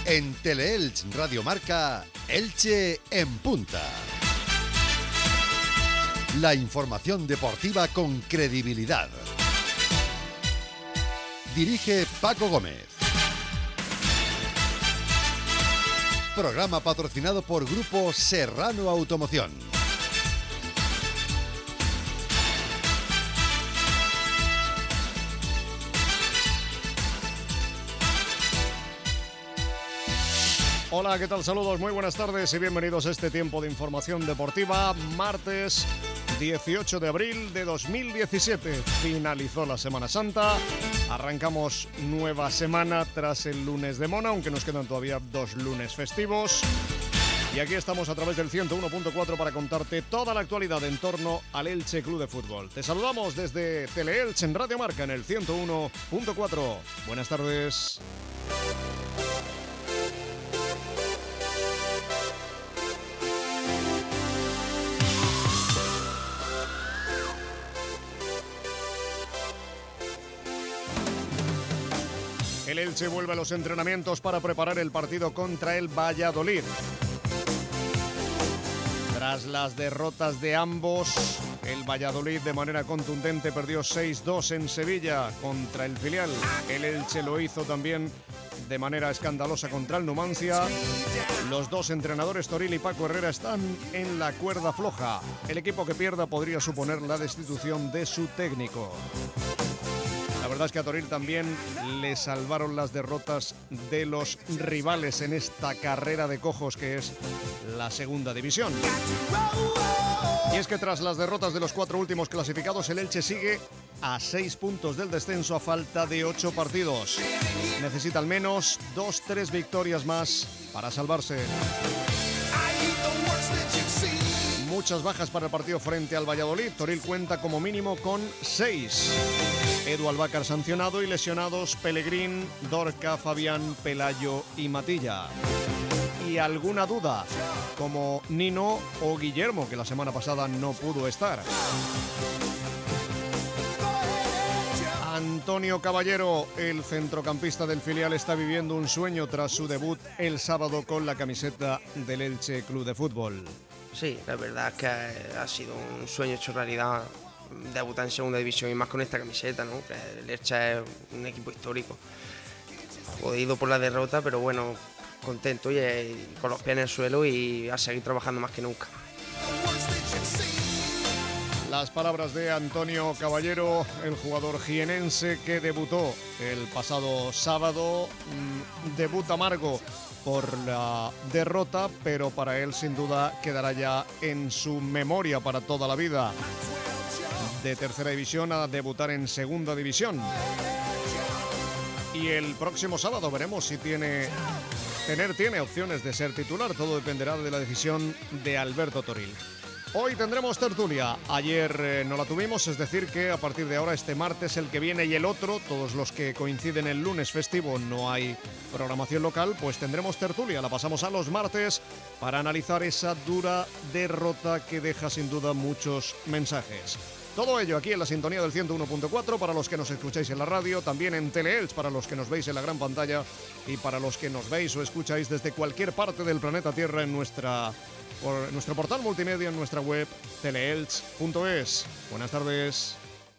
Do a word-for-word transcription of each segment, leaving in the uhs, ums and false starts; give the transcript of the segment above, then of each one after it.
En Teleelch Radio Marca, Elche en punta. La información deportiva con credibilidad. Dirige Paco Gómez. Programa patrocinado por Grupo Serrano Automoción. Hola, ¿qué tal? Saludos, muy buenas tardes y bienvenidos a este tiempo de información deportiva. Martes dieciocho de abril de dos mil diecisiete. Finalizó la Semana Santa. Arrancamos nueva semana tras el lunes de Mona, aunque nos quedan todavía dos lunes festivos. Y aquí estamos a través del ciento uno punto cuatro para contarte toda la actualidad en torno al Elche Club de Fútbol. Te saludamos desde Teleelch en Radio Marca en el ciento uno punto cuatro. Buenas tardes. El Elche vuelve a los entrenamientos para preparar el partido contra el Valladolid. Tras las derrotas de ambos, el Valladolid de manera contundente perdió seis dos en Sevilla contra el filial. El Elche lo hizo también de manera escandalosa contra el Numancia. Los dos entrenadores, Toril y Paco Herrera, están en la cuerda floja. El equipo que pierda podría suponer la destitución de su técnico. La verdad es que a Toril también le salvaron las derrotas de los rivales en esta carrera de cojos que es la segunda división. Y es que tras las derrotas de los cuatro últimos clasificados, el Elche sigue a seis puntos del descenso a falta de ocho partidos. Necesita al menos dos, tres victorias más para salvarse. Muchas bajas para el partido frente al Valladolid. Toril cuenta como mínimo con seis. Edu Albácar sancionado y lesionados Pellegrín, Dorca, Fabián, Pelayo y Matilla. Y alguna duda, como Nino o Guillermo, que la semana pasada no pudo estar. Antonio Caballero, el centrocampista del filial, está viviendo un sueño tras su debut el sábado con la camiseta del Elche Club de Fútbol. Sí, la verdad es que ha sido un sueño hecho realidad debutar en segunda división y más con esta camiseta, ¿no? Que el Elche es un equipo histórico. Jodido por la derrota, pero bueno, contento y, y con los pies en el suelo y a seguir trabajando más que nunca. Las palabras de Antonio Caballero, el jugador jienense que debutó el pasado sábado. Mmm, debut amargo por la derrota, pero para él sin duda quedará ya en su memoria para toda la vida. De tercera división a debutar en segunda división. Y el próximo sábado veremos si tiene, tener tiene opciones de ser titular. Todo dependerá de la decisión de Alberto Toril. Hoy tendremos tertulia. Ayer eh, no la tuvimos, es decir que a partir de ahora, este martes, el que viene y el otro, todos los que coinciden el lunes festivo, no hay programación local, pues tendremos tertulia. La pasamos a los martes para analizar esa dura derrota que deja sin duda muchos mensajes. Todo ello aquí en la sintonía del ciento uno punto cuatro para los que nos escucháis en la radio, también en Teleelch para los que nos veis en la gran pantalla y para los que nos veis o escucháis desde cualquier parte del planeta Tierra en nuestra, por nuestro portal multimedia, en nuestra web teleelch punto es. Buenas tardes.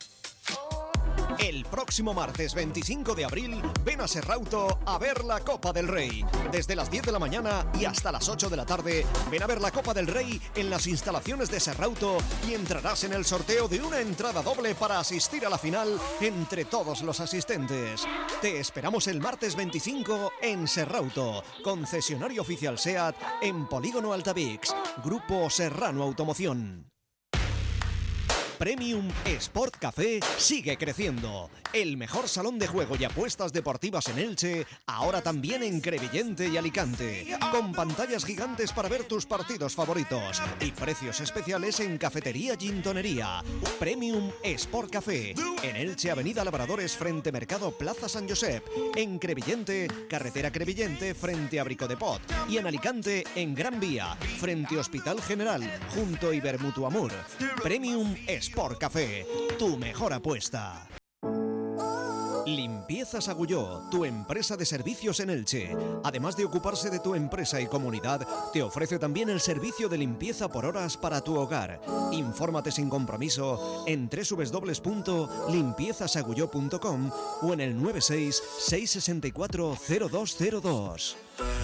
El próximo martes veinticinco de abril, ven a Serrauto a ver la Copa del Rey. Desde las diez de la mañana y hasta las ocho de la tarde, ven a ver la Copa del Rey en las instalaciones de Serrauto y entrarás en el sorteo de una entrada doble para asistir a la final entre todos los asistentes. Te esperamos el martes veinticinco en Serrauto, concesionario oficial SEAT en Polígono Altavix, Grupo Serrano Automoción. Premium Sport Café sigue creciendo. El mejor salón de juego y apuestas deportivas en Elche, ahora también en Crevillente y Alicante. Con pantallas gigantes para ver tus partidos favoritos y precios especiales en cafetería Gintonería. Premium Sport Café. En Elche, Avenida Labradores frente Mercado Plaza San Josep. En Crevillente, Carretera Crevillente frente a Bricodepot. Y en Alicante, en Gran Vía, frente Hospital General, junto a Ibermutuamur. Premium Sport Café, tu mejor apuesta. Limpiezas Agulló, tu empresa de servicios en Elche. Además de ocuparse de tu empresa y comunidad, te ofrece también el servicio de limpieza por horas para tu hogar. Infórmate sin compromiso en doble u doble u doble u punto limpiezas agulló punto com o en el nueve seis, seis seis cuatro, cero dos cero dos.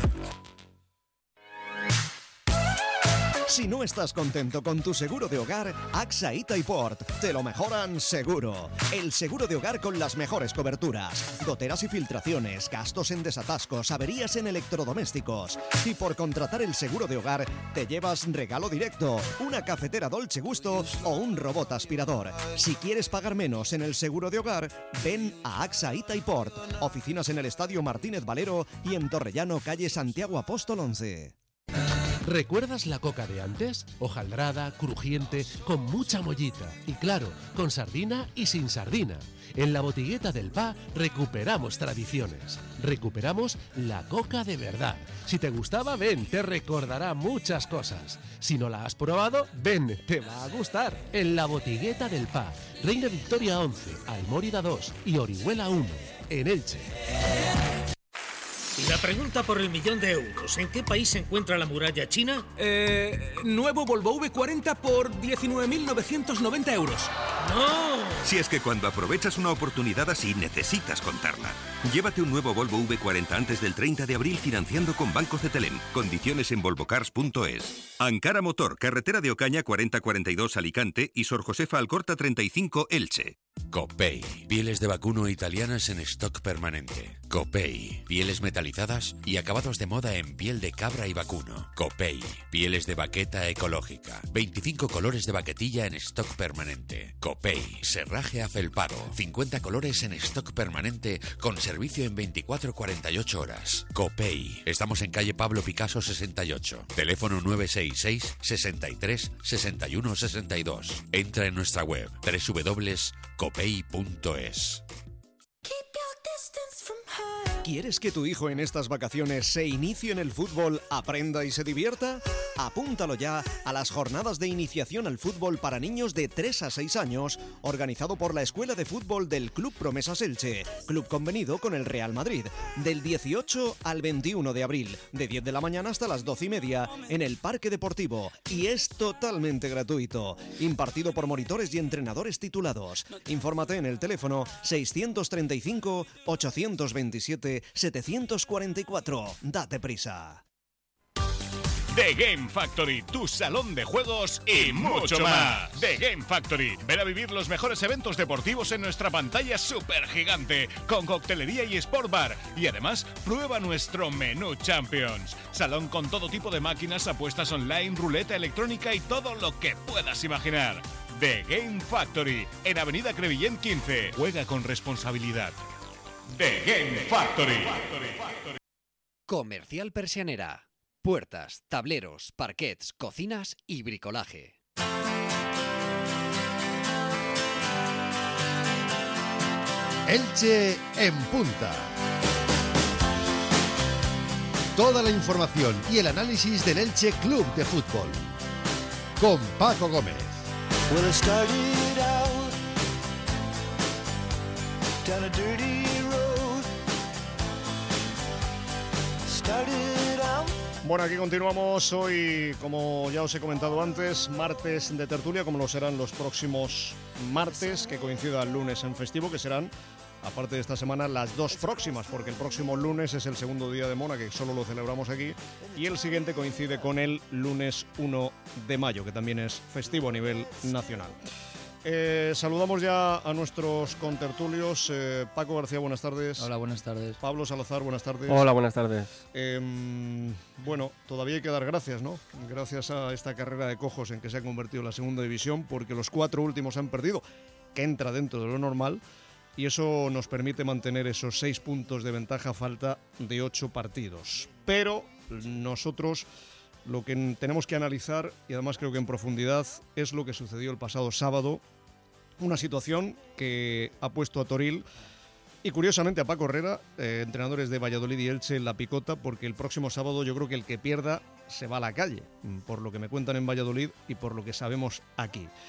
Si no estás contento con tu seguro de hogar, AXA Ita y Port te lo mejoran seguro. El seguro de hogar con las mejores coberturas, goteras y filtraciones, gastos en desatascos, averías en electrodomésticos. Y por contratar el seguro de hogar, te llevas regalo directo, una cafetera Dolce Gusto o un robot aspirador. Si quieres pagar menos en el seguro de hogar, ven a AXA Ita y Port. Oficinas en el Estadio Martínez Valero y en Torrellano, calle Santiago Apóstol once. ¿Recuerdas la coca de antes? Hojaldrada, crujiente, con mucha mollita y claro, con sardina y sin sardina. En la Botigueta del Pa recuperamos tradiciones, recuperamos la coca de verdad. Si te gustaba, ven, te recordará muchas cosas. Si no la has probado, ven, te va a gustar. En la Botigueta del Pa, Reina Victoria once, Almórida dos y Orihuela uno, en Elche. Y la pregunta por el millón de euros, ¿en qué país se encuentra la muralla china? Eh, nuevo Volvo V cuarenta por diecinueve mil novecientos noventa euros. ¡No! Si es que cuando aprovechas una oportunidad así, necesitas contarla. Llévate un nuevo Volvo V cuarenta antes del treinta de abril financiando con Banco Cetelem. Condiciones en volvocars punto es. Ankara Motor, carretera de Ocaña cuarenta cuarenta y dos Alicante y Sor Josefa Alcorta treinta y cinco Elche. Copei, pieles de vacuno italianas en stock permanente. Copei, pieles metalizadas y acabados de moda en piel de cabra y vacuno. Copei, pieles de baqueta ecológica. veinticinco colores de baquetilla en stock permanente. Copei, serraje afelpado. cincuenta colores en stock permanente con servicio en veinticuatro a cuarenta y ocho horas. Copei, estamos en calle Pablo Picasso sesenta y ocho. Teléfono nueve seis seis, sesenta y tres, sesenta y uno sesenta y dos. Entra en nuestra web doble u doble u doble u punto copei punto es. ¿Quieres que tu hijo en estas vacaciones se inicie en el fútbol, aprenda y se divierta? Apúntalo ya a las jornadas de iniciación al fútbol para niños de tres a seis años, organizado por la Escuela de Fútbol del Club Promesas Elche, club convenido con el Real Madrid, del dieciocho al veintiuno de abril, de diez de la mañana hasta las doce y media, en el Parque Deportivo, y es totalmente gratuito, impartido por monitores y entrenadores titulados. Infórmate en el teléfono seiscientos treinta y cinco, ochocientos veintisiete, setecientos cuarenta y cuatro. Date prisa. The Game Factory, tu salón de juegos y mucho más. The Game Factory, ven a vivir los mejores eventos deportivos en nuestra pantalla super gigante, con coctelería y sport bar. Y además, prueba nuestro menú Champions. Salón con todo tipo de máquinas, apuestas online, ruleta electrónica y todo lo que puedas imaginar. The Game Factory, en Avenida Crevillent quince. Juega con responsabilidad. The Game Factory. Comercial Persianera. Puertas, tableros, parquets, cocinas y bricolaje. Elche en punta. Toda la información y el análisis del Elche Club de Fútbol. Con Paco Gómez. Well, I started out down a dirty road. Started out. Bueno, aquí continuamos hoy, como ya os he comentado antes, martes de tertulia, como lo serán los próximos martes, que coincida el lunes en festivo, que serán, aparte de esta semana, las dos próximas, porque el próximo lunes es el segundo día de Mona, que solo lo celebramos aquí, y el siguiente coincide con el lunes uno de mayo, que también es festivo a nivel nacional. Eh, saludamos ya a nuestros contertulios. eh, Paco García, buenas tardes. Hola, buenas tardes. Pablo Salazar, buenas tardes. Hola, buenas tardes. Eh, bueno, todavía hay que dar gracias, ¿no? Gracias a esta carrera de cojos en que se ha convertido en la segunda división, porque los cuatro últimos han perdido, que entra dentro de lo normal, y eso nos permite mantener esos seis puntos de ventaja a falta de ocho partidos. Pero nosotros lo que tenemos que analizar, y además creo que en profundidad, es lo que sucedió el pasado sábado. Una situación que ha puesto a Toril y curiosamente a Paco Herrera, eh, entrenadores de Valladolid y Elche, en la picota, porque el próximo sábado yo creo que el que pierda se va a la calle, por lo que me cuentan en Valladolid y por lo que sabemos aquí.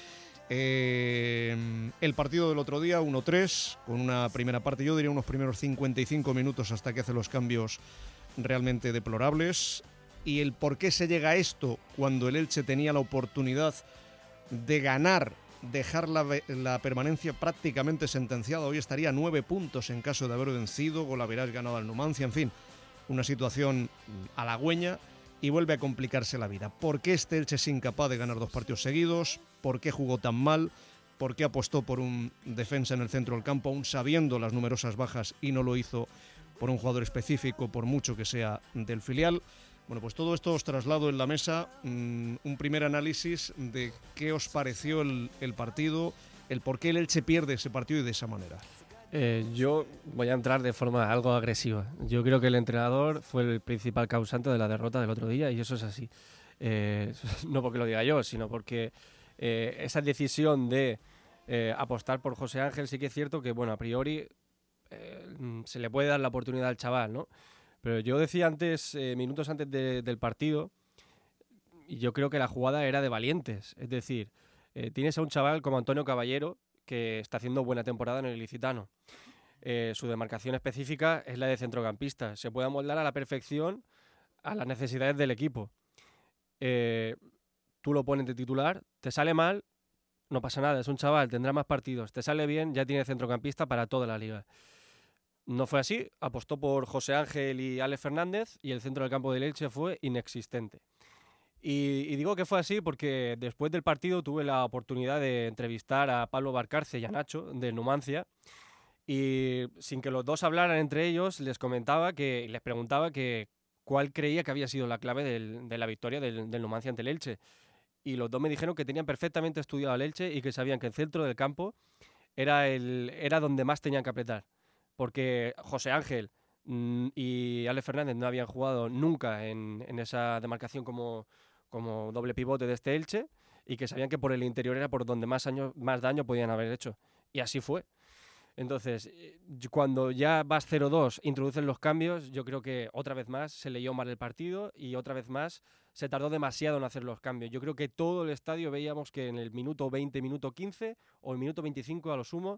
Eh, el partido del otro día, uno tres, con una primera parte, yo diría unos primeros cincuenta y cinco minutos hasta que hace los cambios realmente deplorables. Y el por qué se llega a esto cuando el Elche tenía la oportunidad de ganar, dejar la, la permanencia prácticamente sentenciada. Hoy estaría a nueve puntos en caso de haber vencido, golaveras ganado al Numancia, en fin, una situación halagüeña y vuelve a complicarse la vida. ¿Por qué este Elche es incapaz de ganar dos partidos seguidos? ¿Por qué jugó tan mal? ¿Por qué apostó por un defensa en el centro del campo, aún sabiendo las numerosas bajas, y no lo hizo por un jugador específico, por mucho que sea del filial? Bueno, pues todo esto os traslado en la mesa, mmm, un primer análisis de qué os pareció el, el partido, el por qué el Elche pierde ese partido y de esa manera. Eh, yo voy a entrar de forma algo agresiva. Yo creo que el entrenador fue el principal causante de la derrota del otro día y eso es así. Eh, no porque lo diga yo, sino porque eh, esa decisión de eh, apostar por José Ángel, sí que es cierto que, bueno, a priori eh, se le puede dar la oportunidad al chaval, ¿no? Pero yo decía antes, eh, minutos antes de, del partido, y yo creo que la jugada era de valientes. Es decir, eh, tienes a un chaval como Antonio Caballero, que está haciendo buena temporada en el Ilicitano. Eh, su demarcación específica es la de centrocampista. Se puede amoldar a la perfección a las necesidades del equipo. Eh, tú lo pones de titular, te sale mal, no pasa nada, es un chaval, tendrá más partidos. Te sale bien, ya tiene centrocampista para toda la liga. No fue así, apostó por José Ángel y Alex Fernández y el centro del campo del Elche fue inexistente. Y, y digo que fue así porque después del partido tuve la oportunidad de entrevistar a Pablo Barcarce y a Nacho del Numancia y sin que los dos hablaran entre ellos les comentaba que les preguntaba que cuál creía que había sido la clave del, de la victoria del, del Numancia ante el Elche. Y los dos me dijeron que tenían perfectamente estudiado el Elche y que sabían que el centro del campo era, el, era donde más tenían que apretar. Porque José Ángel mmm, y Alex Fernández no habían jugado nunca en, en esa demarcación como, como doble pivote de este Elche y que sabían que por el interior era por donde más, año, más daño podían haber hecho. Y así fue. Entonces, cuando ya vas cero dos, introducen los cambios, yo creo que otra vez más se leyó mal el partido y otra vez más se tardó demasiado en hacer los cambios. Yo creo que todo el estadio veíamos que en el minuto veinte, minuto quince o el minuto veinticinco a lo sumo,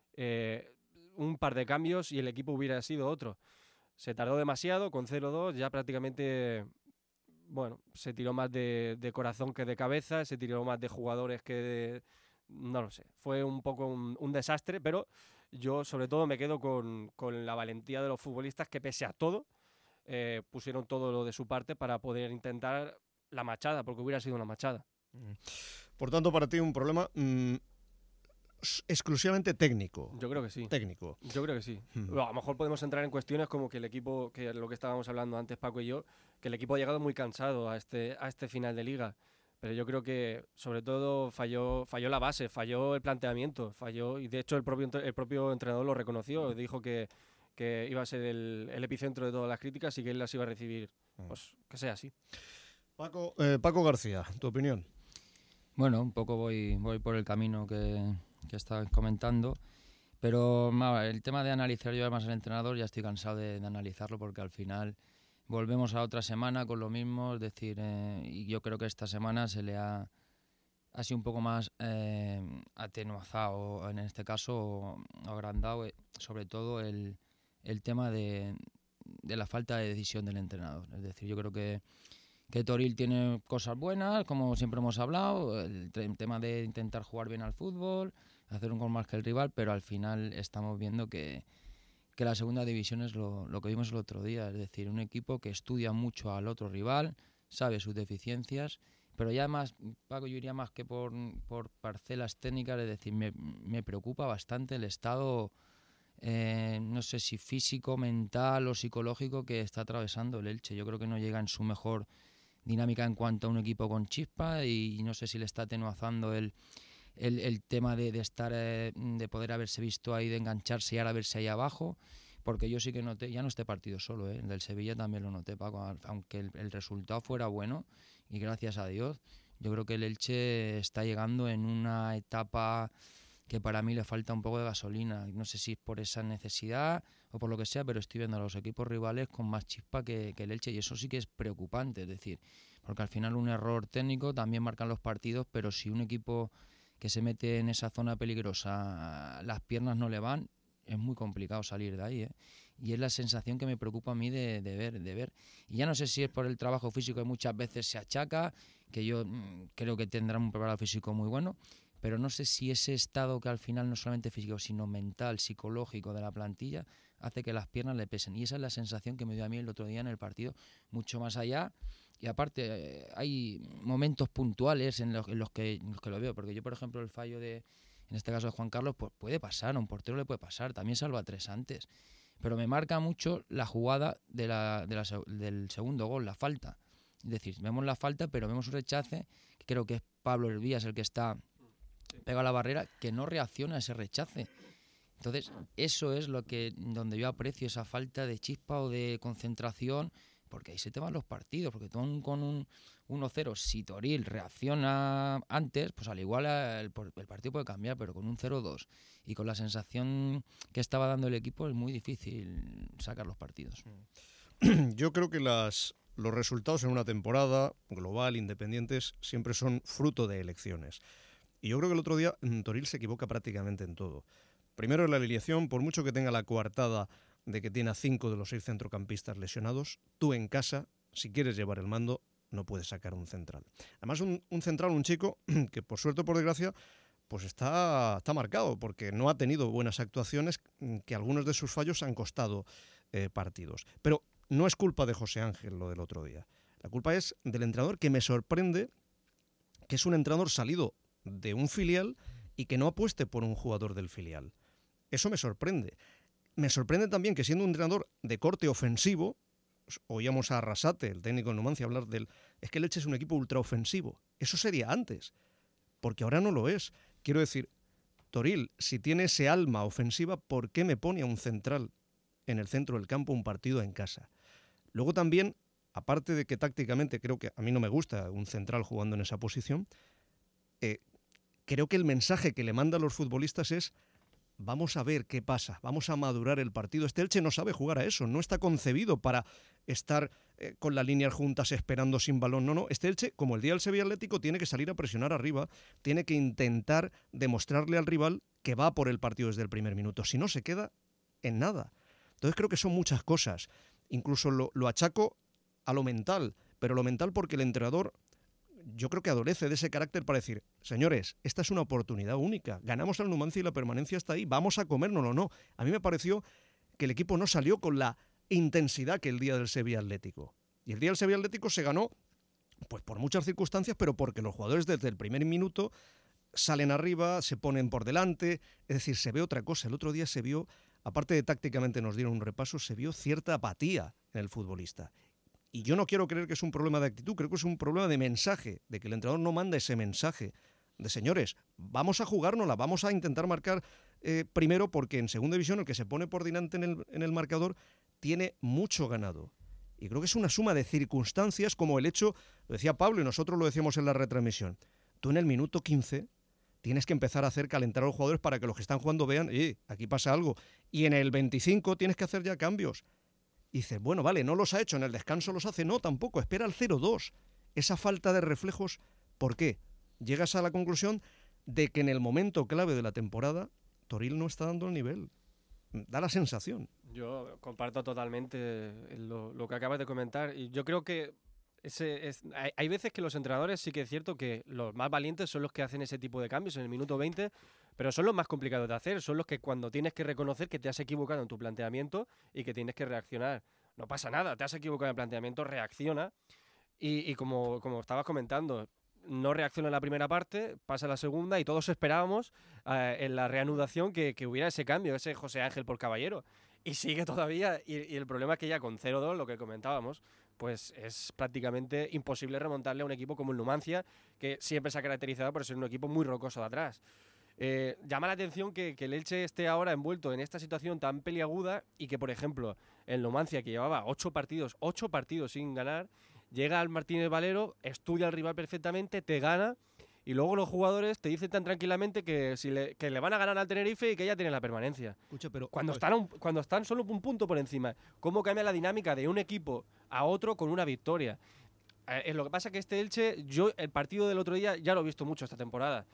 eh, un par de cambios y el equipo hubiera sido otro. Se tardó demasiado, con cero dos ya prácticamente, bueno, se tiró más de, de corazón que de cabeza, se tiró más de jugadores que de, no lo sé, fue un poco un, un desastre, pero yo sobre todo me quedo con, con la valentía de los futbolistas que pese a todo eh, pusieron todo lo de su parte para poder intentar la machada, porque hubiera sido una machada. Por tanto, para ti un problema mmm, exclusivamente técnico. Yo creo que sí. Técnico. Yo creo que sí. Hmm. Bueno, a lo mejor podemos entrar en cuestiones como que el equipo, que es lo que estábamos hablando antes Paco y yo, que el equipo ha llegado muy cansado a este, a este final de liga. Pero yo creo que sobre todo falló, falló la base, falló el planteamiento, falló y de hecho el propio, el propio entrenador lo reconoció, dijo que, que iba a ser el, el epicentro de todas las críticas y que él las iba a recibir. Pues que sea así. Paco, eh, Paco García, ¿tu opinión? Bueno, un poco voy, voy por el camino que, que estabas comentando, pero nada, el tema de analizar yo además al entrenador ya estoy cansado de, de analizarlo porque al final volvemos a otra semana con lo mismo, es decir, eh, y yo creo que esta semana se le ha, ha sido un poco más eh, atenuado, en este caso agrandado, eh, sobre todo el, el tema de, de la falta de decisión del entrenador. Es decir, yo creo que, que Toril tiene cosas buenas, como siempre hemos hablado, el, el tema de intentar jugar bien al fútbol, hacer un gol más que el rival, pero al final estamos viendo que que la segunda división es lo, lo que vimos el otro día, es decir, un equipo que estudia mucho al otro rival, sabe sus deficiencias, pero ya más, Paco, yo iría más que por, por parcelas técnicas, es decir, me, me preocupa bastante el estado, eh, no sé si físico, mental o psicológico que está atravesando el Elche. Yo creo que no llega en su mejor dinámica en cuanto a un equipo con chispa y no sé si le está atenuazando el... El, el tema de, de estar eh, de poder haberse visto ahí, de engancharse y ahora verse ahí abajo, porque yo sí que noté, ya no este partido solo, ¿eh? El del Sevilla también lo noté, Paco, aunque el, el resultado fuera bueno y gracias a Dios, yo creo que el Elche está llegando en una etapa que para mí le falta un poco de gasolina, no sé si es por esa necesidad o por lo que sea, pero estoy viendo a los equipos rivales con más chispa que, que el Elche y eso sí que es preocupante, es decir, porque al final un error técnico también marcan los partidos, pero si un equipo que se mete en esa zona peligrosa, las piernas no le van, es muy complicado salir de ahí, ¿eh? Y es la sensación que me preocupa a mí de, de ver, de ver. Y ya no sé si es por el trabajo físico que muchas veces se achaca, que yo mmm, creo que tendrá un preparado físico muy bueno, pero no sé si ese estado que al final no solamente físico, sino mental, psicológico de la plantilla, hace que las piernas le pesen. Y esa es la sensación que me dio a mí el otro día en el partido, mucho más allá. Y aparte, eh, hay momentos puntuales en los, en, los que, en los que lo veo, porque yo, por ejemplo, el fallo de, en este caso de Juan Carlos, pues puede pasar, a un portero le puede pasar, también salva tres antes. Pero me marca mucho la jugada de la, de la, del segundo gol, la falta. Es decir, vemos la falta, pero vemos un rechace, que creo que es Pablo Elvías el que está pega a la barrera, que no reacciona a ese rechace. Entonces, eso es lo que donde yo aprecio esa falta de chispa o de concentración, porque ahí se te van los partidos, porque tú con un uno cero, si Toril reacciona antes, pues al igual el, el partido puede cambiar, pero con un cero dos y con la sensación que estaba dando el equipo es muy difícil sacar los partidos. Yo creo que las, los resultados en una temporada global, independientes, siempre son fruto de elecciones. Y yo creo que el otro día Toril se equivoca prácticamente en todo. Primero en la alineación, por mucho que tenga la coartada de que tiene a cinco de los seis centrocampistas lesionados, tú en casa, si quieres llevar el mando, no puedes sacar un central. Además, un, un central, un chico que por suerte o por desgracia, pues está, está marcado, porque no ha tenido buenas actuaciones, que algunos de sus fallos han costado eh, partidos. Pero no es culpa de José Ángel lo del otro día. La culpa es del entrenador, que me sorprende que es un entrenador salido de un filial y que no apueste por un jugador del filial. Eso me sorprende. Me sorprende también que siendo un entrenador de corte ofensivo, oíamos a Arrasate, el técnico de Numancia, hablar del... Es que el Elche es un equipo ultraofensivo. Eso sería antes, porque ahora no lo es. Quiero decir, Toril, si tiene ese alma ofensiva, ¿por qué me pone a un central en el centro del campo un partido en casa? Luego también, aparte de que tácticamente creo que a mí no me gusta un central jugando en esa posición, eh, creo que el mensaje que le manda a los futbolistas es: vamos a ver qué pasa, vamos a madurar el partido. Este Elche no sabe jugar a eso, no está concebido para estar eh, con las líneas juntas esperando sin balón. No, no, este Elche, como el día del Sevilla Atlético, tiene que salir a presionar arriba, tiene que intentar demostrarle al rival que va por el partido desde el primer minuto. Si no, se queda en nada. Entonces creo que son muchas cosas. Incluso lo, lo achaco a lo mental, pero lo mental porque el entrenador... yo creo que adolece de ese carácter para decir: señores, esta es una oportunidad única, ganamos al Numancia y la permanencia está ahí, vamos a comérnoslo. No, a mí me pareció que el equipo no salió con la intensidad que el día del Sevilla Atlético. Y el día del Sevilla Atlético se ganó pues por muchas circunstancias, pero porque los jugadores desde el primer minuto salen arriba, se ponen por delante, es decir, se ve otra cosa. El otro día se vio, aparte de tácticamente nos dieron un repaso, se vio cierta apatía en el futbolista. Y yo no quiero creer que es un problema de actitud, creo que es un problema de mensaje, de que el entrenador no manda ese mensaje de: señores, vamos a jugárnosla, vamos a intentar marcar eh, primero, porque en segunda división el que se pone por delante en el, en el marcador tiene mucho ganado. Y creo que es una suma de circunstancias, como el hecho, lo decía Pablo y nosotros lo decíamos en la retransmisión, tú en el minuto quince tienes que empezar a hacer calentar a los jugadores para que los que están jugando vean: eh, aquí pasa algo. Y en el veinticinco tienes que hacer ya cambios. Y dices, bueno, vale, no los ha hecho, en el descanso los hace. No, tampoco, espera al cero dos. Esa falta de reflejos, ¿por qué? Llegas a la conclusión de que en el momento clave de la temporada Toril no está dando el nivel. Da la sensación. Yo comparto totalmente lo, lo que acabas de comentar. Y yo creo que ese es, hay, hay veces que los entrenadores sí que es cierto que los más valientes son los que hacen ese tipo de cambios en el minuto veinte, pero son los más complicados de hacer, son los que cuando tienes que reconocer que te has equivocado en tu planteamiento y que tienes que reaccionar. No pasa nada, te has equivocado en el planteamiento, reacciona. Y, y como, como estabas comentando, no reacciona en la primera parte, pasa la segunda y todos esperábamos eh, en la reanudación que, que hubiera ese cambio, ese José Ángel por Caballero. Y sigue todavía, y, y el problema es que ya con cero dos, lo que comentábamos, pues es prácticamente imposible remontarle a un equipo como el Numancia, que siempre se ha caracterizado por ser un equipo muy rocoso de atrás. Eh, llama la atención que, que el Elche esté ahora envuelto en esta situación tan peliaguda y que, por ejemplo, el Numancia, que llevaba ocho partidos, ocho partidos sin ganar, llega al Martínez Valero, estudia al rival perfectamente, te gana, y luego los jugadores te dicen tan tranquilamente que, si le, que le van a ganar al Tenerife y que ya tienen la permanencia. Escucha, pero cuando, pues... están un, cuando están solo un punto por encima, ¿cómo cambia la dinámica de un equipo a otro con una victoria? Eh, lo que pasa es que este Elche, yo el partido del otro día ya lo he visto mucho esta temporada.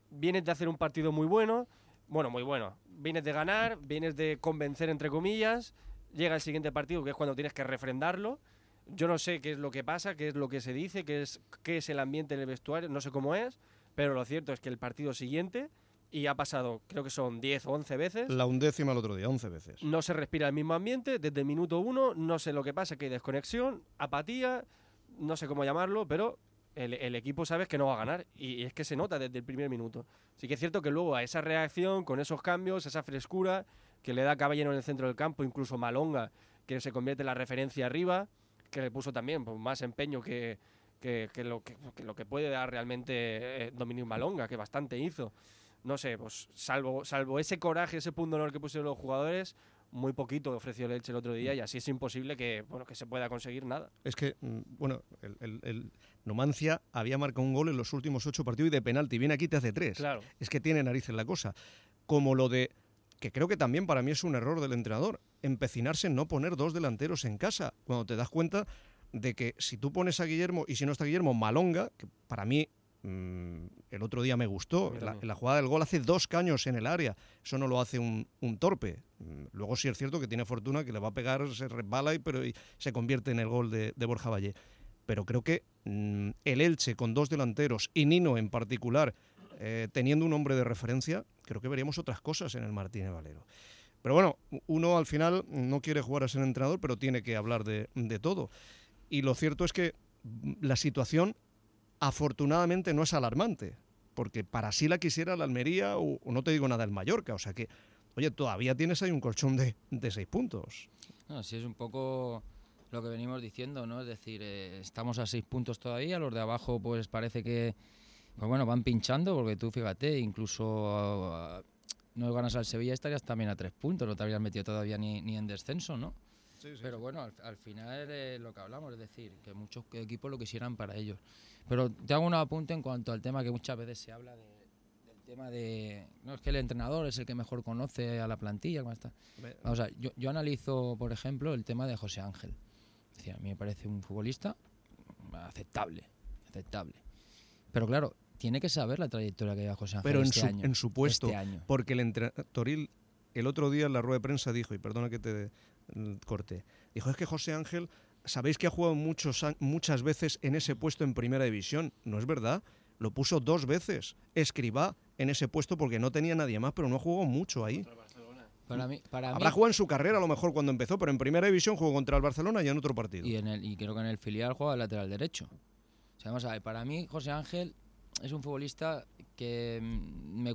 vienes de hacer un partido muy bueno, bueno, muy bueno, vienes de ganar, vienes de convencer entre comillas, llega el siguiente partido que es cuando tienes que refrendarlo. Yo no sé qué es lo que pasa, qué es lo que se dice, qué es, qué es el ambiente en el vestuario, no sé cómo es, pero lo cierto es que el partido siguiente, y ha pasado, creo que son diez o once veces. La undécima el otro día, once veces. No se respira el mismo ambiente, desde el minuto uno, no sé lo que pasa, que hay desconexión, apatía, no sé cómo llamarlo, pero el, el equipo sabes que no va a ganar, y, y es que se nota desde el primer minuto. Sí que es cierto que luego a esa reacción, con esos cambios, esa frescura, que le da Caballero en el centro del campo, incluso Malonga, que se convierte en la referencia arriba, que le puso también pues, más empeño que, que, que, lo, que, que lo que puede dar realmente eh, Dominic Malonga, que bastante hizo. No sé, pues salvo, salvo ese coraje, ese punto de honor que pusieron los jugadores, muy poquito ofreció el Elche el otro día y así es imposible que, bueno, que se pueda conseguir nada. Es que, bueno, el, el, el Numancia había marcado un gol en los últimos ocho partidos y de penalti, viene aquí y te hace tres. Claro. Es que tiene narices la cosa. Como lo de, que creo que también para mí es un error del entrenador, empecinarse en no poner dos delanteros en casa, cuando te das cuenta de que si tú pones a Guillermo y si no está Guillermo, Malonga, que para mí mmm, el otro día me gustó, la, la jugada del gol hace dos caños en el área, eso no lo hace un, un torpe. Luego sí es cierto que tiene fortuna, que le va a pegar, se resbala y, pero, y se convierte en el gol de, de Borja Valle. Pero creo que mmm, el Elche con dos delanteros y Nino en particular, eh, teniendo un hombre de referencia, creo que veríamos otras cosas en el Martínez Valero. Pero bueno, uno al final no quiere jugar a ser entrenador, pero tiene que hablar de, de todo. Y lo cierto es que la situación afortunadamente no es alarmante, porque para sí la quisiera la Almería o, o no te digo nada el Mallorca, o sea que, oye, todavía tienes ahí un colchón de, de seis puntos. No, sí, es un poco lo que venimos diciendo, ¿no? Es decir, eh, estamos a seis puntos todavía, los de abajo pues parece que, pues bueno, van pinchando, porque tú fíjate, incluso uh, no ganas al Sevilla, estarías también a tres puntos, no te habrías metido todavía ni, ni en descenso, ¿no? Sí, sí, pero bueno, al, al final eh, lo que hablamos, es decir, que muchos equipos lo quisieran para ellos. Pero te hago un apunte en cuanto al tema que muchas veces se habla de, del tema de... No es que el entrenador es el que mejor conoce a la plantilla, ¿cómo está? Vamos a ver, yo, yo analizo, por ejemplo, el tema de José Ángel. Es decir, a mí me parece un futbolista aceptable, aceptable. Pero claro, tiene que saber la trayectoria que lleva José Ángel pero este en su, año. en su puesto, este año. Porque el entrenador Toril el otro día en la rueda de prensa dijo, y perdona que te corte, dijo, es que José Ángel, sabéis que ha jugado muchos, muchas veces en ese puesto en primera división. No es verdad, lo puso dos veces Escribá en ese puesto porque no tenía nadie más, pero no jugó mucho ahí. Para mí, para Habrá mí, jugado en su carrera a lo mejor cuando empezó, pero en primera división jugó contra el Barcelona y en otro partido. Y, en el, y creo que en el filial juega de lateral derecho. O sea, vamos a ver, para mí José Ángel es un futbolista que me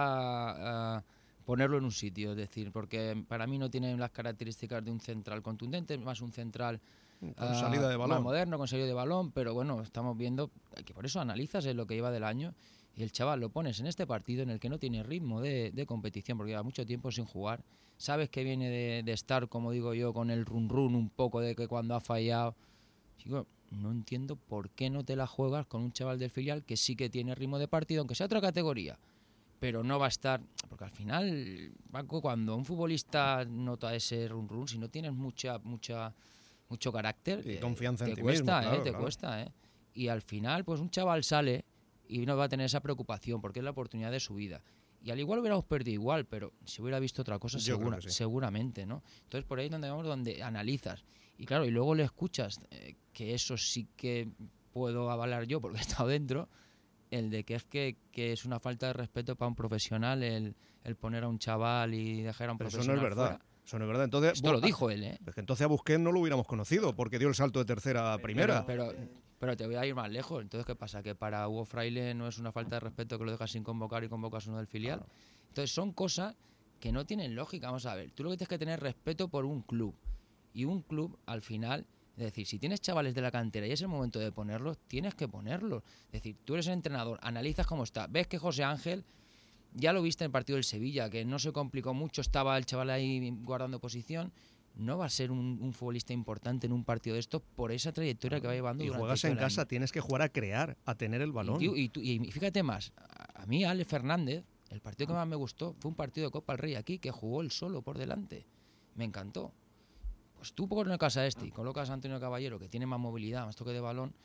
cuesta uh, ponerlo en un sitio, es decir, porque para mí no tiene las características de un central contundente, es más un central con uh, salida de balón, más moderno, con salida de balón, pero bueno, estamos viendo que por eso analizas en lo que lleva del año y el chaval lo pones en este partido en el que no tiene ritmo de, de competición porque lleva mucho tiempo sin jugar, sabes que viene de, de estar, como digo yo, con el run run un poco de que cuando ha fallado, chico, no entiendo por qué no te la juegas con un chaval del filial que sí que tiene ritmo de partido, aunque sea otra categoría, pero no va a estar, porque al final, Paco, cuando un futbolista nota ese run run, si no tienes mucha, mucha, mucho carácter, y confianza te en ti cuesta, mismo, claro, eh, te claro. cuesta, eh. Y al final, pues un chaval sale y no va a tener esa preocupación porque es la oportunidad de su vida. Y al igual hubiéramos perdido igual, pero si hubiera visto otra cosa, Yo segura, creo que sí. seguramente, ¿no? Entonces por ahí es donde vamos, donde analizas. Y claro, y luego le escuchas, eh, que eso sí que puedo avalar yo porque he estado dentro, el de que es que, que es una falta de respeto para un profesional el, el poner a un chaval y dejar a un Pero eso profesional no es verdad. fuera. Eso no es verdad. Entonces, Esto lo dijo él, ¿eh? Es que entonces a Busquets no lo hubiéramos conocido porque dio el salto de tercera a primera. Pero, pero, pero te voy a ir más lejos. Entonces, ¿qué pasa? Que para Hugo Fraile no es una falta de respeto que lo dejas sin convocar y convocas uno del filial. Claro. Entonces, son cosas que no tienen lógica. Vamos a ver, tú lo que tienes que tener respeto por un club. Y un club, al final, es decir, si tienes chavales de la cantera y es el momento de ponerlos, tienes que ponerlos. Es decir, tú eres el entrenador, analizas cómo está. Ves que José Ángel, ya lo viste en el partido del Sevilla, que no se complicó mucho, estaba el chaval ahí guardando posición. No va a ser un, un futbolista importante en un partido de estos por esa trayectoria que va llevando. Y durante juegas todo en el casa, año. tienes que jugar a crear, a tener el balón. Y, tío, y, tú- y fíjate más, a, a mí Ale Fernández, el partido que más me gustó fue un partido de Copa del Rey aquí, que jugó él solo por delante. Me encantó. Pues tú colocas a este y colocas a Antonio Caballero, que tiene más movilidad, más toque de balón,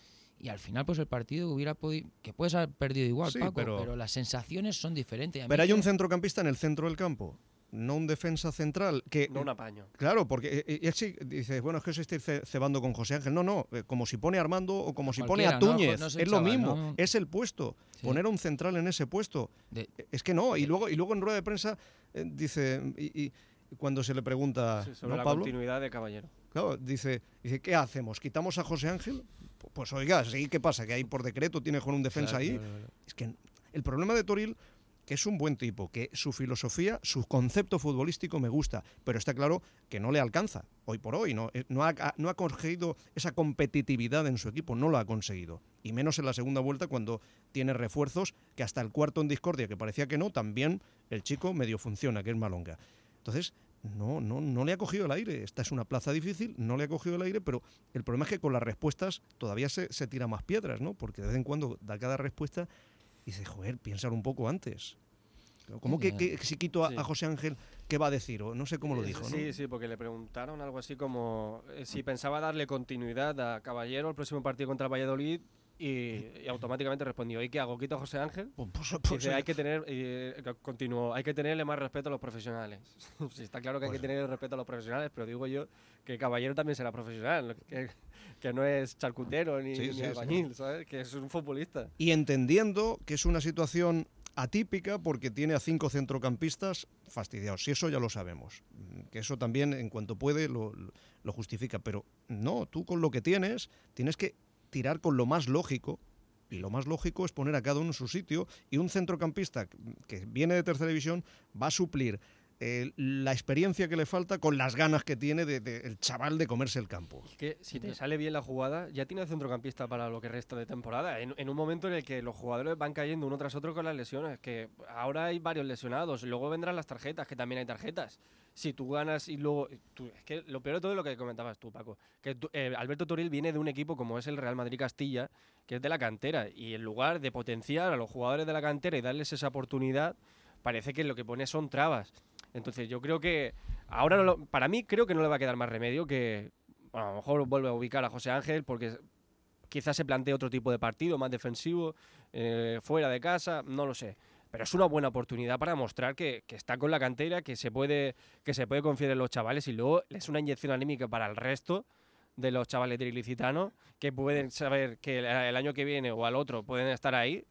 y al final pues el partido hubiera podido, que puedes haber perdido igual, sí, Paco, pero... pero las sensaciones son diferentes. Pero hay que... un centrocampista en el centro del campo, no un defensa central. Que, no un apaño. Claro, porque y, y sí, dices, bueno, es que os estáis cebando con José Ángel. No, no, como si pone a Armando o como si pone a Túñez, no, no es chaval, lo mismo, ¿no? Es el puesto, sí. Poner a un central en ese puesto. De... Es que no, y luego, y luego en rueda de prensa eh, dice, y, y cuando se le pregunta, sí, sobre ¿no, la Pablo? Continuidad de Caballero. Claro, dice, dice, ¿qué hacemos? ¿Quitamos a José Ángel? Pues oiga, sí, ¿qué pasa? Que ahí por decreto tiene con un defensa claro, ahí. Claro, claro. Es que el problema de Toril, que es un buen tipo, que su filosofía, su concepto futbolístico me gusta, pero está claro que no le alcanza hoy por hoy, no, no, ha, no ha conseguido esa competitividad en su equipo, no lo ha conseguido. Y menos en la segunda vuelta cuando tiene refuerzos, que hasta el cuarto en discordia, que parecía que no, también el chico medio funciona, que es Malonga. Entonces, no, no, no le ha cogido el aire. Esta es una plaza difícil, no le ha cogido el aire, pero el problema es que con las respuestas todavía se, se tira más piedras, ¿no? Porque de vez en cuando da cada respuesta y dice, joder, piénsalo un poco antes. ¿Cómo que, que, que si quito a, sí. a José Ángel, qué va a decir? O no sé cómo lo dijo, ¿no? Sí, sí, porque le preguntaron algo así como eh, si pensaba darle continuidad a Caballero el próximo partido contra el Valladolid. Y, y automáticamente respondió, ¿y qué hago? ¿Quito a José Ángel? Pues, pues, pues, dice, hay que tener, eh, continuó, hay que tenerle más respeto a los profesionales. Sí, está claro que pues, hay que tener respeto a los profesionales, pero digo yo que Caballero también será profesional, que, que no es charcutero ni, sí, ni sí, albañil, sí. ¿sabes? Que es un futbolista. Y entendiendo que es una situación atípica porque tiene a cinco centrocampistas fastidiados, y eso ya lo sabemos, que eso también en cuanto puede lo, lo justifica, pero no, tú con lo que tienes, tienes que tirar con lo más lógico, y lo más lógico es poner a cada uno en su sitio, y un centrocampista que viene de tercera división va a suplir eh, la experiencia que le falta con las ganas que tiene de, de, el chaval de comerse el campo. Es que si te sale bien la jugada, ya tienes centrocampista para lo que resta de temporada, en, en un momento en el que los jugadores van cayendo uno tras otro con las lesiones, que ahora hay varios lesionados, luego vendrán las tarjetas, que también hay tarjetas. Si tú ganas y luego... Tú, es que lo peor de todo es lo que comentabas tú, Paco. Que tú, eh, Alberto Toril viene de un equipo como es el Real Madrid Castilla, que es de la cantera. Y en lugar de potenciar a los jugadores de la cantera y darles esa oportunidad, parece que lo que pone son trabas. Entonces yo creo que... ahora no lo, para mí creo que no le va a quedar más remedio que... Bueno, a lo mejor vuelve a ubicar a José Ángel porque quizás se plantee otro tipo de partido, más defensivo, eh, fuera de casa, no lo sé. Pero es una buena oportunidad para mostrar que, que está con la cantera, que se puede que se puede confiar en los chavales, y luego es una inyección anímica para el resto de los chavales de Ilicitano, que pueden saber que el, el año que viene o al otro pueden estar ahí.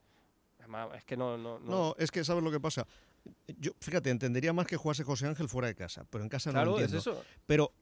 Es que no... No, no. no es que ¿sabes lo que pasa? Yo, fíjate, entendería más que jugase José Ángel fuera de casa, pero en casa claro, no lo entiendo. Es eso. Pero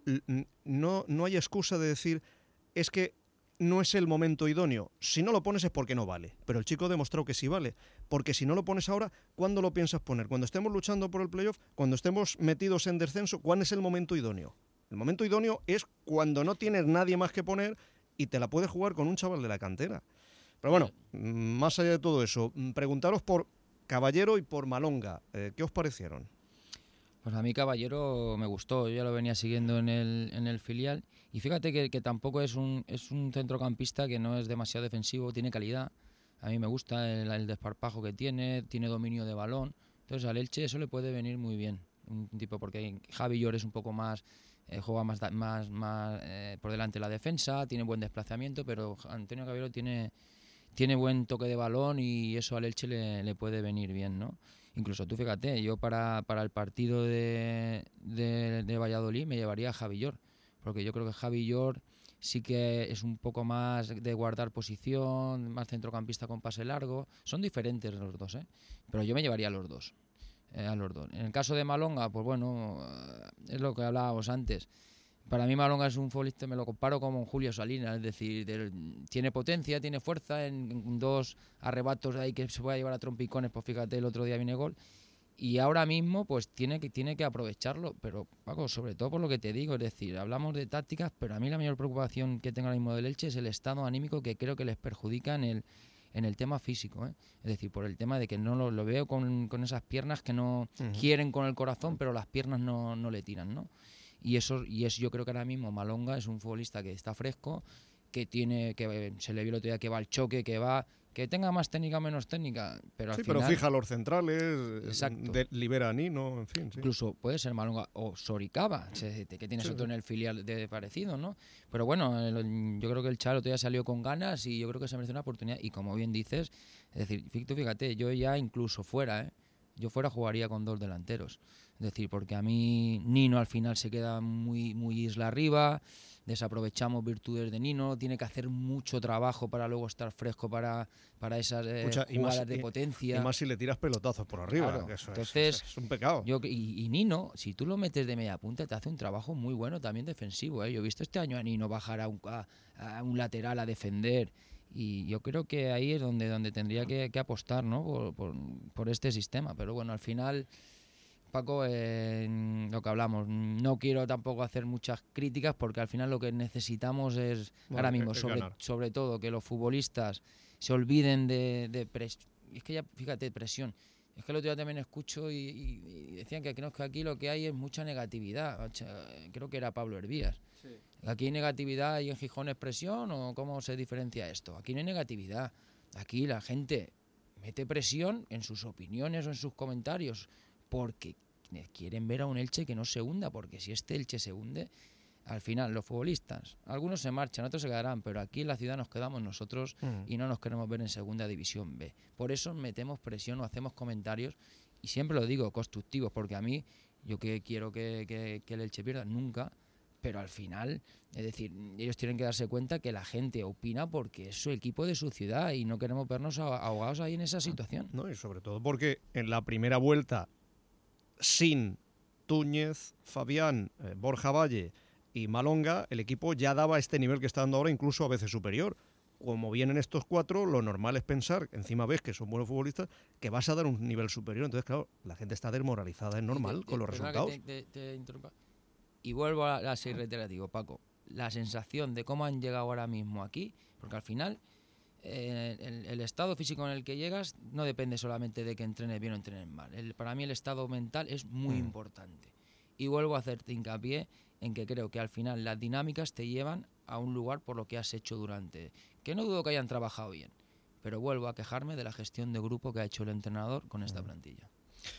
no, no hay excusa de decir, es que no es el momento idóneo. Si no lo pones es porque no vale. Pero el chico demostró que sí vale. Porque si no lo pones ahora, ¿cuándo lo piensas poner? ¿Cuando estemos luchando por el playoff? ¿Cuando estemos metidos en descenso? ¿Cuál es el momento idóneo? El momento idóneo es cuando no tienes nadie más que poner y te la puedes jugar con un chaval de la cantera. Pero bueno, más allá de todo eso, preguntaros por Caballero y por Malonga. Eh, ¿Qué os parecieron? Pues a mí Caballero me gustó, yo ya lo venía siguiendo en el, en el filial, y fíjate que, que tampoco es un, es un centrocampista que no es demasiado defensivo, tiene calidad, a mí me gusta el, el desparpajo que tiene, tiene dominio de balón, entonces al Elche eso le puede venir muy bien, un tipo porque Javi Llor es un poco más, eh, juega más, más, más eh, por delante la defensa, tiene buen desplazamiento, pero Antonio Caballero tiene, tiene buen toque de balón y eso al Elche le, le puede venir bien, ¿no? Incluso tú fíjate, yo para, para el partido de, de, de Valladolid me llevaría a Javi Llor, porque yo creo que Javi Llor sí que es un poco más de guardar posición, más centrocampista con pase largo. Son diferentes los dos, ¿eh? Pero yo me llevaría a los dos, eh, a los dos. En el caso de Malonga, pues bueno, es lo que hablábamos antes. Para mí Malonga es un futbolista, me lo comparo como un Julio Salinas, es decir, de, tiene potencia, tiene fuerza, en, en dos arrebatos ahí que se puede llevar a trompicones, pues fíjate, el otro día viene gol, y ahora mismo pues tiene que, tiene que aprovecharlo, pero Paco, sobre todo por lo que te digo, es decir, hablamos de tácticas, pero a mí la mayor preocupación que tengo ahora mismo del Elche es el estado anímico que creo que les perjudica en el, en el tema físico, ¿eh? Es decir, por el tema de que no lo, lo veo con, con esas piernas que no uh-huh. quieren con el corazón, pero las piernas no, no le tiran, ¿no? Y eso, y eso yo creo que ahora mismo Malonga es un futbolista que está fresco, que tiene, que se le vio el otro día que va al choque, que va, Que tenga más técnica o menos técnica, pero al sí, final... pero fija los centrales, Exacto. de, libera a Nino, en fin. Sí. Incluso puede ser Malonga o Soricaba, que tienes Sí, otro sí. en el filial de parecido, ¿no? Pero bueno, el- yo creo que el Chalo todavía salió con ganas y yo creo que se merece una oportunidad. Y como bien dices, es decir, fí- tú fíjate, yo ya incluso fuera, ¿eh? Yo fuera jugaría con dos delanteros. Es decir, porque a mí Nino al final se queda muy, muy isla arriba, desaprovechamos virtudes de Nino, tiene que hacer mucho trabajo para luego estar fresco para, para esas eh, Escucha, y jugadas más- de y- potencia. Y más si le tiras pelotazos por arriba, Claro, que eso es- entonces, es, un pecado. Yo, y, y Nino, si tú lo metes de media punta, te hace un trabajo muy bueno también defensivo. ¿eh? Yo he visto este año a Nino bajar a un, a, a un lateral a defender. Y yo creo que ahí es donde, donde tendría que, que apostar, ¿no? Por, por, por este sistema. Pero bueno, al final, Paco, eh, lo que hablamos, no quiero tampoco hacer muchas críticas porque al final lo que necesitamos es, Bueno, ahora mismo, es sobre, ganar. sobre todo, que los futbolistas se olviden de, de presión. Es que ya, fíjate, presión. Es que el otro día también escucho y, y- y decían que, creo que aquí lo que hay es mucha negatividad. O sea, creo que era Pablo Hervías. Sí. ¿Aquí hay negatividad y en Gijón es presión o cómo se diferencia esto? Aquí no hay negatividad. Aquí la gente mete presión en sus opiniones o en sus comentarios porque quieren ver a un Elche que no se hunda, porque si este Elche se hunde, al final los futbolistas, algunos se marchan, otros se quedarán, pero aquí en la ciudad nos quedamos nosotros Mm. y no nos queremos ver en segunda división B. Por eso metemos presión o hacemos comentarios, y siempre lo digo, constructivos, porque a mí, yo que quiero que, que, que el Elche pierda, nunca, pero al final, es decir, ellos tienen que darse cuenta que la gente opina porque es su equipo de su ciudad y no queremos vernos ah- ahogados ahí en esa situación. No, y sobre todo porque en la primera vuelta, sin Túñez, Fabián, eh, Borja Valle y Malonga, el equipo ya daba este nivel que está dando ahora, incluso a veces superior. Como vienen estos cuatro, lo normal es pensar, encima ves que son buenos futbolistas, que vas a dar un nivel superior. Entonces, claro, la gente está desmoralizada, es normal, Y te- con los te- perdona resultados. que te- te- te interrumpa. Y vuelvo a, a ser reiterativo, Paco. La sensación de cómo han llegado ahora mismo aquí, porque al final eh, el, el estado físico en el que llegas no depende solamente de que entrenes bien o entrenes mal. El- para mí el estado mental es muy Mm. importante. Y vuelvo a hacerte hincapié en que creo que al final las dinámicas te llevan a un lugar por lo que has hecho durante. Que no dudo que hayan trabajado bien, pero vuelvo a quejarme de la gestión de grupo que ha hecho el entrenador con esta plantilla.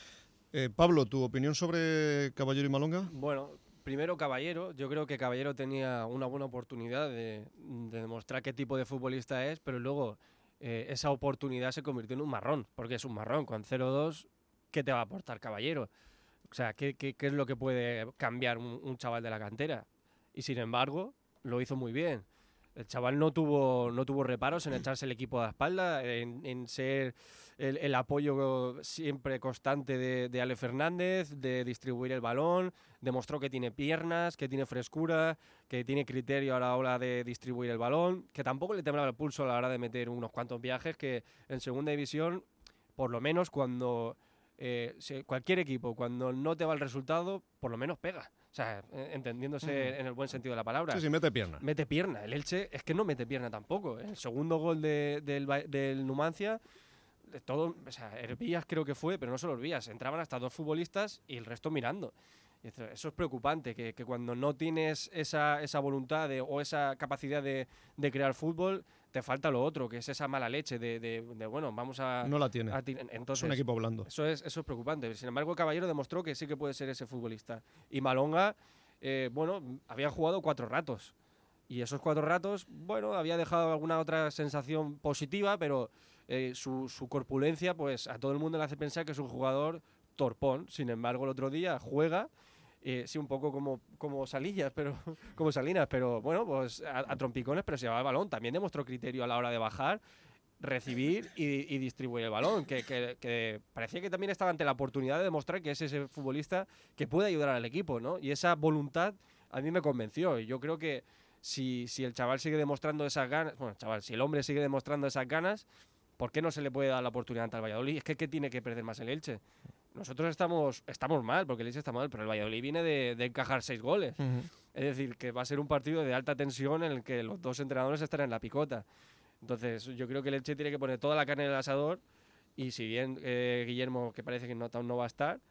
Eh, Pablo, ¿tu opinión sobre Caballero y Malonga? Bueno, primero Caballero. Yo creo que Caballero tenía una buena oportunidad de, de demostrar qué tipo de futbolista es, pero luego eh, esa oportunidad se convirtió en un marrón, porque es un marrón. Con cero dos, ¿qué te va a aportar Caballero? O sea, ¿qué, qué, qué es lo que puede cambiar un, un chaval de la cantera? Y sin embargo, lo hizo muy bien. El chaval no tuvo, no tuvo reparos en echarse el equipo a la espalda, en, en ser el, el apoyo siempre constante de, de Ale Fernández, de distribuir el balón. Demostró que tiene piernas, que tiene frescura, que tiene criterio a la hora de distribuir el balón, que tampoco le temblaba el pulso a la hora de meter unos cuantos viajes, que en segunda división, por lo menos cuando eh, se- cualquier equipo, cuando no te va el resultado, por lo menos pega. O sea, eh, entendiéndose Mm. en el buen sentido de la palabra. Sí, sí, mete pierna. Mete pierna. El Elche es que no mete pierna tampoco. El segundo gol de- del, Ba- del Numancia, de todo, o sea, Hervías creo que fue, pero no solo Hervías. Entraban hasta dos futbolistas y el resto mirando. Y eso, eso es preocupante, que, que cuando no tienes esa, esa voluntad de- o esa capacidad de, de crear fútbol, te falta lo otro, que es esa mala leche de, de- de, bueno, vamos a... No la tiene. a ti- entonces, Es un equipo blando. Eso es, eso es preocupante. Sin embargo, Caballero demostró que sí que puede ser ese futbolista. Y Malonga, eh, bueno, había jugado cuatro ratos. Y esos cuatro ratos, bueno, había dejado alguna otra sensación positiva, pero eh, su, su corpulencia, pues a todo el mundo le hace pensar que es un jugador torpón. Sin embargo, el otro día juega, eh, sí, un poco como, como Salillas, pero como Salinas, pero bueno, pues a, a trompicones, pero se llevaba el balón. También demostró criterio a la hora de bajar, recibir y, y distribuir el balón, que, que, que parecía que también estaba ante la oportunidad de demostrar que es ese futbolista que puede ayudar al equipo, ¿no? Y esa voluntad a mí me convenció. Y yo creo que si, si el chaval sigue demostrando esas ganas, bueno, chaval, si el hombre sigue demostrando esas ganas, ¿por qué no se le puede dar la oportunidad ante el Valladolid? Es que ¿qué tiene que perder más el Elche? Nosotros estamos, estamos mal, porque el Elche está mal, pero el Valladolid viene de, de encajar seis goles. Ujú. Es decir, que va a ser un partido de alta tensión en el que los dos entrenadores estarán en la picota. Entonces, yo creo que el Elche tiene que poner toda la carne en el asador y si bien eh, Guillermo, que parece que no, no va a estar,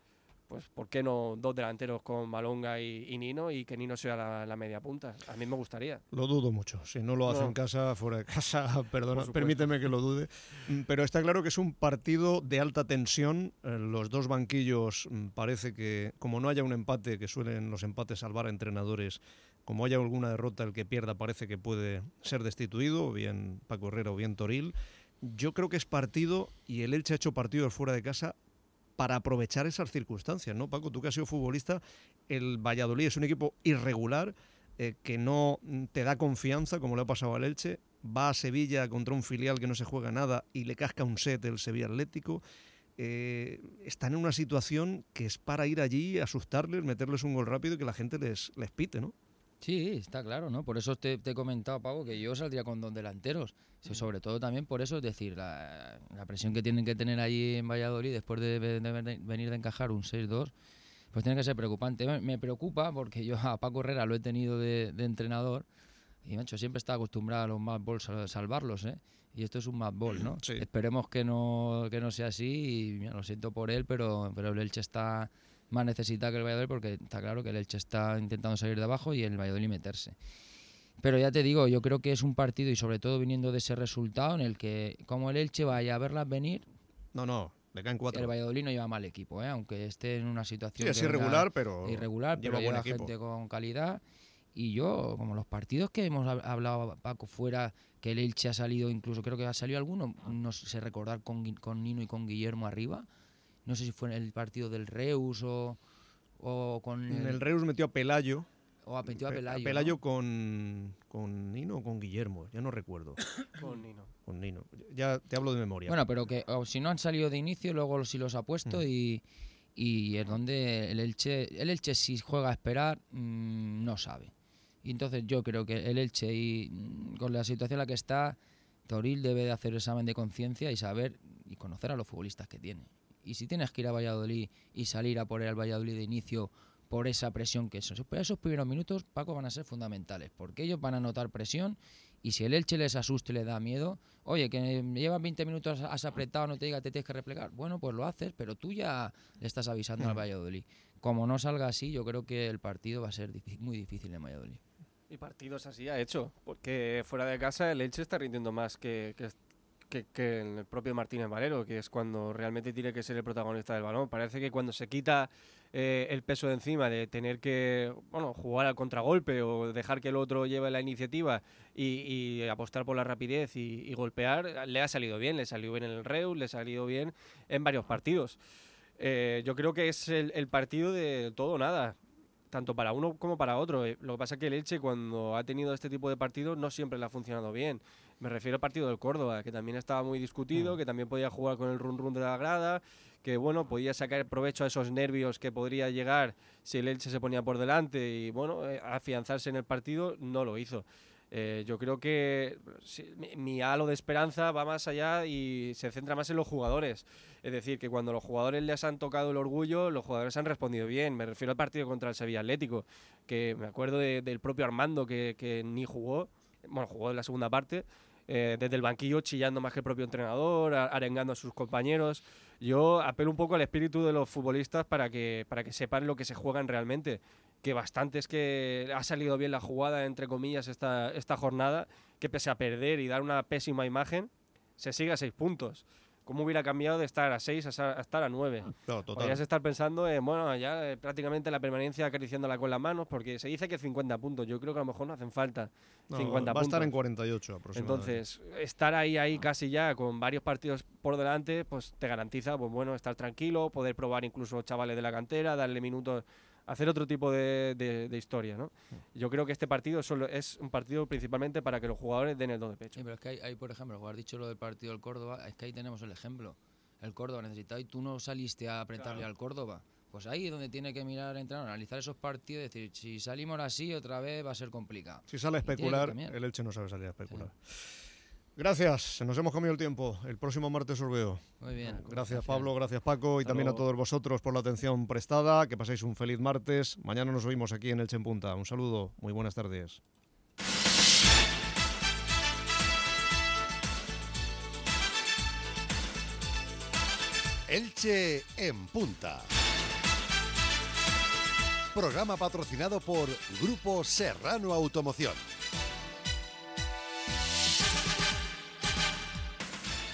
pues ¿por qué no dos delanteros con Malonga y, y Nino, y que Nino sea la, la media punta? A mí me gustaría. Lo dudo mucho. Si no lo hace No. en casa, fuera de casa, perdona, supuesto. permíteme que lo dude. Mm, Pero está claro que es un partido de alta tensión. Eh, Los dos banquillos mm, parece que, como no haya un empate, que suelen los empates salvar a entrenadores, como haya alguna derrota, el que pierda parece que puede ser destituido, o bien Paco Herrera o bien Toril. Yo creo que es partido, y el Elche ha hecho partidos fuera de casa para aprovechar esas circunstancias, ¿no, Paco? Tú que has sido futbolista, el Valladolid es un equipo irregular, eh, que no te da confianza, como le ha pasado al Elche, va a Sevilla contra un filial que no se juega nada y le casca un set el Sevilla Atlético. Eh, están en una situación que es para ir allí, asustarles, meterles un gol rápido y que la gente les, les pite, ¿no? Sí, está claro, ¿no? Por eso te, te he comentado, Paco, que yo saldría con dos delanteros. Sí, sobre todo también por eso, es decir, la, la presión que tienen que tener allí en Valladolid después de, de, de venir de encajar un seis dos, pues tiene que ser preocupante. Me, me preocupa porque yo a Paco Herrera lo he tenido de, de entrenador y, macho, siempre está acostumbrado a los mad balls a salvarlos, ¿eh? Y esto es un mad ball, ¿no? Sí. Esperemos que no, que no sea así y mira, lo siento por él, pero, pero el Elche está más necesitado que el Valladolid porque está claro que el Elche está intentando salir de abajo y el Valladolid meterse. Pero ya te digo, yo creo que es un partido, y sobre todo viniendo de ese resultado, en el que como el Elche vaya a verlas venir... No, no, le caen cuatro. El Valladolid no lleva mal equipo, ¿eh? Aunque esté en una situación... Sí, es que venga irregular, pero irregular, lleva pero buen lleva equipo. gente con calidad. Y yo, como los partidos que hemos hab- hablado, Paco, fuera, que el Elche ha salido, incluso creo que ha salido alguno, no sé recordar, con, Gui- con Nino y con Guillermo arriba. No sé si fue en el partido del Reus o, o con... En el Reus metió a Pelayo. O a metió a Pe- Pelayo, Pelayo ¿no? con, con Nino o con Guillermo, ya no recuerdo. Con Nino. Con Nino. Ya te hablo de memoria. Bueno, pero que o si no han salido de inicio, luego sí los ha puesto Mm. y, y es donde el Elche, el Elche si juega a esperar, mmm, no sabe. Y entonces yo creo que el Elche, y mm, con la situación en la que está, Toril debe de hacer examen de conciencia y saber y conocer a los futbolistas que tiene. Y si tienes que ir a Valladolid y salir a por el Valladolid de inicio por esa presión que esos, esos primeros minutos, Paco, van a ser fundamentales, porque ellos van a notar presión y si el Elche les asusta y les da miedo, oye, que llevas veinte minutos, has apretado, no te diga te tienes que replegar, bueno, pues lo haces, pero tú ya le estás avisando al Valladolid. Como no salga así, yo creo que el partido va a ser difí- muy difícil en Valladolid. Y partidos así ha hecho, porque fuera de casa el Elche está rindiendo más que, que, que, que el propio Martínez Valero, que es cuando realmente tiene que ser el protagonista del balón. Parece que cuando se quita eh, el peso de encima de tener que bueno, jugar al contragolpe o dejar que el otro lleve la iniciativa y, y apostar por la rapidez y, y golpear, le ha salido bien, le salió bien en el Reus, le ha salido bien en varios partidos. Eh, yo creo que es el, el partido de todo o nada, tanto para uno como para otro. Eh, Lo que pasa es que el Elche, cuando ha tenido este tipo de partidos, no siempre le ha funcionado bien. Me refiero al partido del Córdoba, que también estaba muy discutido, que también podía jugar con el run run de la grada, que bueno, podía sacar provecho a esos nervios que podría llegar si el Elche se ponía por delante y bueno, eh, afianzarse en el partido. No lo hizo. Eh, yo creo que sí, mi, mi halo de esperanza va más allá y se centra más en los jugadores. Es decir, que cuando los jugadores les han tocado el orgullo, los jugadores han respondido bien. Me refiero al partido contra el Sevilla Atlético, que me acuerdo de, del propio Armando, que, que ni jugó, bueno, jugó en la segunda parte, eh, desde el banquillo chillando más que el propio entrenador, a- arengando a sus compañeros. Yo apelo un poco al espíritu de los futbolistas para que, para que sepan lo que se juegan realmente. Que bastante es que ha salido bien la jugada, entre comillas, esta, esta jornada, que pese a perder y dar una pésima imagen, se sigue a seis puntos. ¿Cómo hubiera cambiado de estar a seis a, sa- a estar a nueve? Claro, total. Podrías estar pensando en, bueno, ya eh, prácticamente la permanencia acariciándola con las manos, porque se dice que cincuenta puntos. Yo creo que a lo mejor no hacen falta No, cincuenta va a puntos. estar en cuarenta y ocho aproximadamente. Entonces, estar ahí, ahí casi ya con varios partidos por delante, pues te garantiza, pues bueno, estar tranquilo, poder probar incluso chavales de la cantera, darle minutos, hacer otro tipo de, de, de historia, ¿no? Yo creo que este partido solo es un partido principalmente para que los jugadores den el do de pecho. Sí, pero es que hay, hay, por ejemplo, como has dicho lo del partido del Córdoba, es que ahí tenemos el ejemplo. El Córdoba necesitaba y tú no saliste a apretarle Claro. al Córdoba. Pues ahí es donde tiene que mirar el entrenador, analizar esos partidos y decir, si salimos así otra vez va a ser complicado. Si sale a Y tiene que especular, cambiar. el Elche no sabe salir a especular. Gracias, se nos hemos comido el tiempo. El próximo martes os veo. Muy bien. Gracias Pablo, gracias Paco y Hasta también a luego. todos vosotros por la atención prestada. Que paséis un feliz martes. Mañana nos oímos aquí en Elche en Punta. Un saludo, muy buenas tardes. Elche en Punta. Programa patrocinado por Grupo Serrano Automoción.